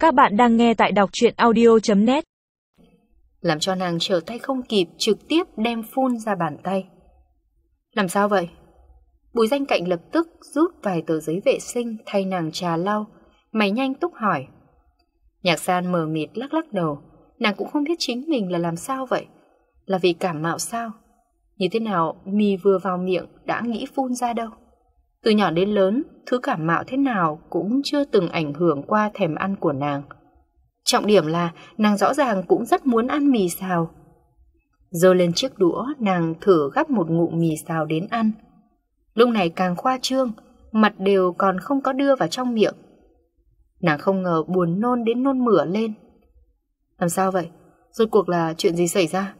Các bạn đang nghe tại đọc truyện audio.net. Làm cho nàng trở tay không kịp, trực tiếp đem phun ra bàn tay. Làm sao vậy? Bùi Danh Cạnh lập tức rút vài tờ giấy vệ sinh thay nàng trà lau, mày nhanh túc hỏi. Nhạc San mờ mịt lắc lắc đầu, nàng cũng không biết chính mình là làm sao vậy. Là vì cảm mạo sao? Như thế nào mì vừa vào miệng đã nghĩ phun ra đâu? Từ nhỏ đến lớn, thứ cảm mạo thế nào cũng chưa từng ảnh hưởng qua thèm ăn của nàng. Trọng điểm là nàng rõ ràng cũng rất muốn ăn mì xào. Giơ lên chiếc đũa, nàng thử gắp một ngụm mì xào đến ăn. Lúc này càng khoa trương, mặt đều còn không có đưa vào trong miệng. Nàng không ngờ buồn nôn đến nôn mửa lên. Làm sao vậy? Rốt cuộc là chuyện gì xảy ra?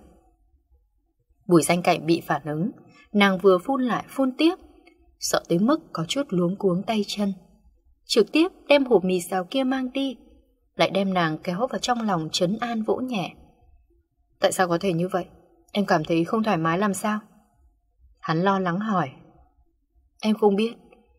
Bùi Danh Cạnh bị phản ứng, nàng vừa phun lại phun tiếp, sợ tới mức có chút luống cuống tay chân. Trực tiếp đem hộp mì xào kia mang đi, lại đem nàng kéo vào trong lòng trấn an vỗ nhẹ. Tại sao có thể như vậy? Em cảm thấy không thoải mái làm sao? Hắn lo lắng hỏi. Em không biết.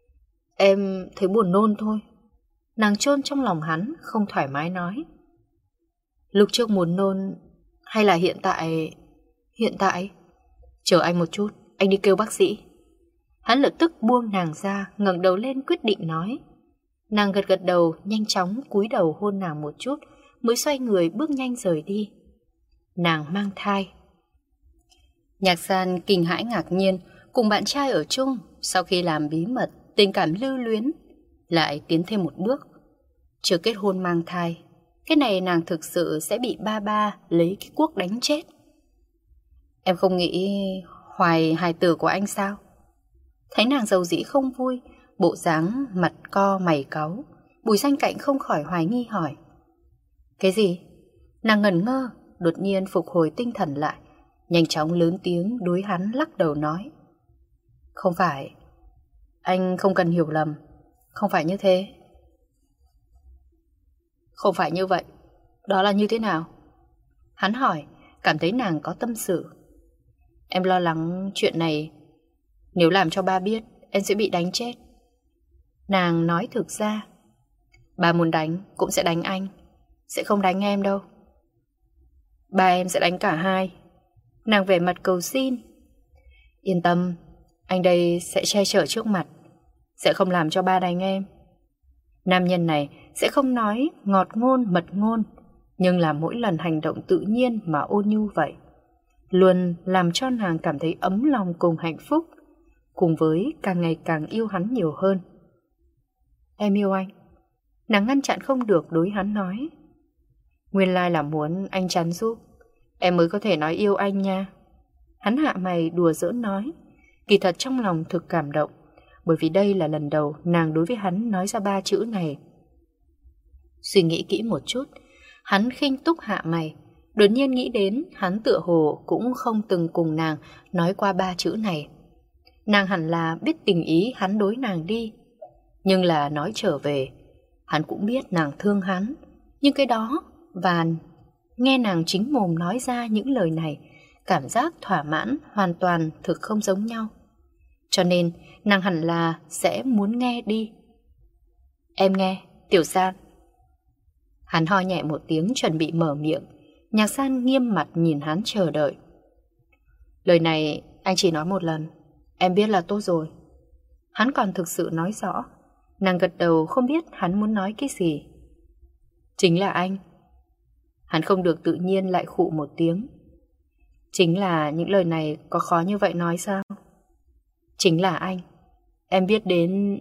Em thấy buồn nôn thôi. Nàng chôn trong lòng hắn, không thoải mái nói. Lúc trước muốn nôn hay là hiện tại? Hiện tại? Chờ anh một chút, anh đi kêu bác sĩ. Hắn lập tức buông nàng ra, ngẩng đầu lên quyết định nói. Nàng gật gật đầu, nhanh chóng cúi đầu hôn nàng một chút, mới xoay người bước nhanh rời đi. Nàng mang thai. Nhạc San kinh hãi ngạc nhiên, cùng bạn trai ở chung, sau khi làm bí mật, tình cảm lưu luyến, lại tiến thêm một bước. Chưa kết hôn mang thai, cái này nàng thực sự sẽ bị ba lấy cái cuốc đánh chết. Em không nghĩ hoài hài tử của anh sao? Thấy nàng dầu dĩ không vui, bộ dáng mặt co mày cáu, Bùi Danh Cạnh không khỏi hoài nghi hỏi. Cái gì? Nàng ngẩn ngơ, đột nhiên phục hồi tinh thần lại, nhanh chóng lớn tiếng đối hắn lắc đầu nói. Không phải, anh không cần hiểu lầm, không phải như thế. Không phải như vậy, đó là như thế nào? Hắn hỏi, cảm thấy nàng có tâm sự. Em lo lắng chuyện này, nếu làm cho ba biết, em sẽ bị đánh chết. Nàng nói thực ra, ba muốn đánh cũng sẽ đánh anh, sẽ không đánh em đâu. Ba em sẽ đánh cả hai. Nàng vẻ mặt cầu xin. Yên tâm, anh đây sẽ che chở trước mặt, sẽ không làm cho ba đánh em. Nam nhân này sẽ không nói ngọt ngôn mật ngôn, nhưng là mỗi lần hành động tự nhiên mà ôn nhu vậy, luôn làm cho nàng cảm thấy ấm lòng cùng hạnh phúc, cùng với càng ngày càng yêu hắn nhiều hơn. Em yêu anh. Nàng ngăn chặn không được đối hắn nói. Nguyên lai là muốn anh chắn giúp, em mới có thể nói yêu anh nha. Hắn hạ mày đùa giỡn nói, kỳ thật trong lòng thực cảm động, bởi vì đây là lần đầu nàng đối với hắn nói ra ba chữ này. Suy nghĩ kỹ một chút, hắn khinh túc hạ mày, đột nhiên nghĩ đến hắn tựa hồ cũng không từng cùng nàng nói qua ba chữ này. Nàng hẳn là biết tình ý hắn đối nàng đi, nhưng là nói trở về, hắn cũng biết nàng thương hắn, nhưng cái đó và nghe nàng chính mồm nói ra những lời này, cảm giác thỏa mãn hoàn toàn thực không giống nhau. Cho nên nàng hẳn là sẽ muốn nghe đi. Em nghe, Tiểu San. Hắn ho nhẹ một tiếng chuẩn bị mở miệng. Nhạc San nghiêm mặt nhìn hắn chờ đợi. Lời này anh chỉ nói một lần, em biết là tốt rồi. Hắn còn thực sự nói rõ. Nàng gật đầu không biết hắn muốn nói cái gì. Chính là anh. Hắn không được tự nhiên lại khụ một tiếng. Chính là những lời này có khó như vậy nói sao? Chính là anh. Em biết đến...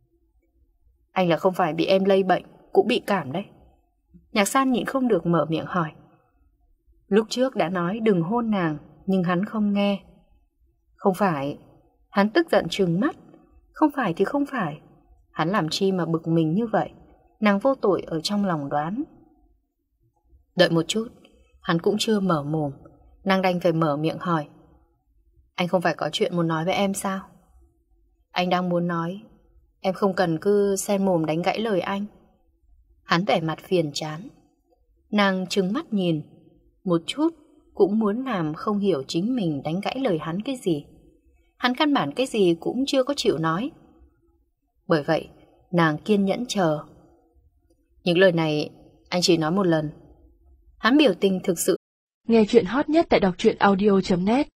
Anh là không phải bị em lây bệnh, cũng bị cảm đấy. Nhạc San nhịn không được mở miệng hỏi. Lúc trước đã nói đừng hôn nàng, nhưng hắn không nghe. Không phải. Hắn tức giận trừng mắt. Không phải thì không phải. Hắn làm chi mà bực mình như vậy? Nàng vô tội ở trong lòng đoán. Đợi một chút, hắn cũng chưa mở mồm. Nàng đành phải mở miệng hỏi. Anh không phải có chuyện muốn nói với em sao? Anh đang muốn nói, em không cần cứ xen mồm đánh gãy lời anh. Hắn vẻ mặt phiền chán. Nàng trừng mắt nhìn, một chút cũng muốn làm không hiểu chính mình đánh gãy lời hắn cái gì. Hắn căn bản cái gì cũng chưa có chịu nói. Bởi vậy, nàng kiên nhẫn chờ. Những lời này Anh chỉ nói một lần. Hắn biểu tình thực sự. Nghe chuyện hot nhất tại đọc truyện audio.net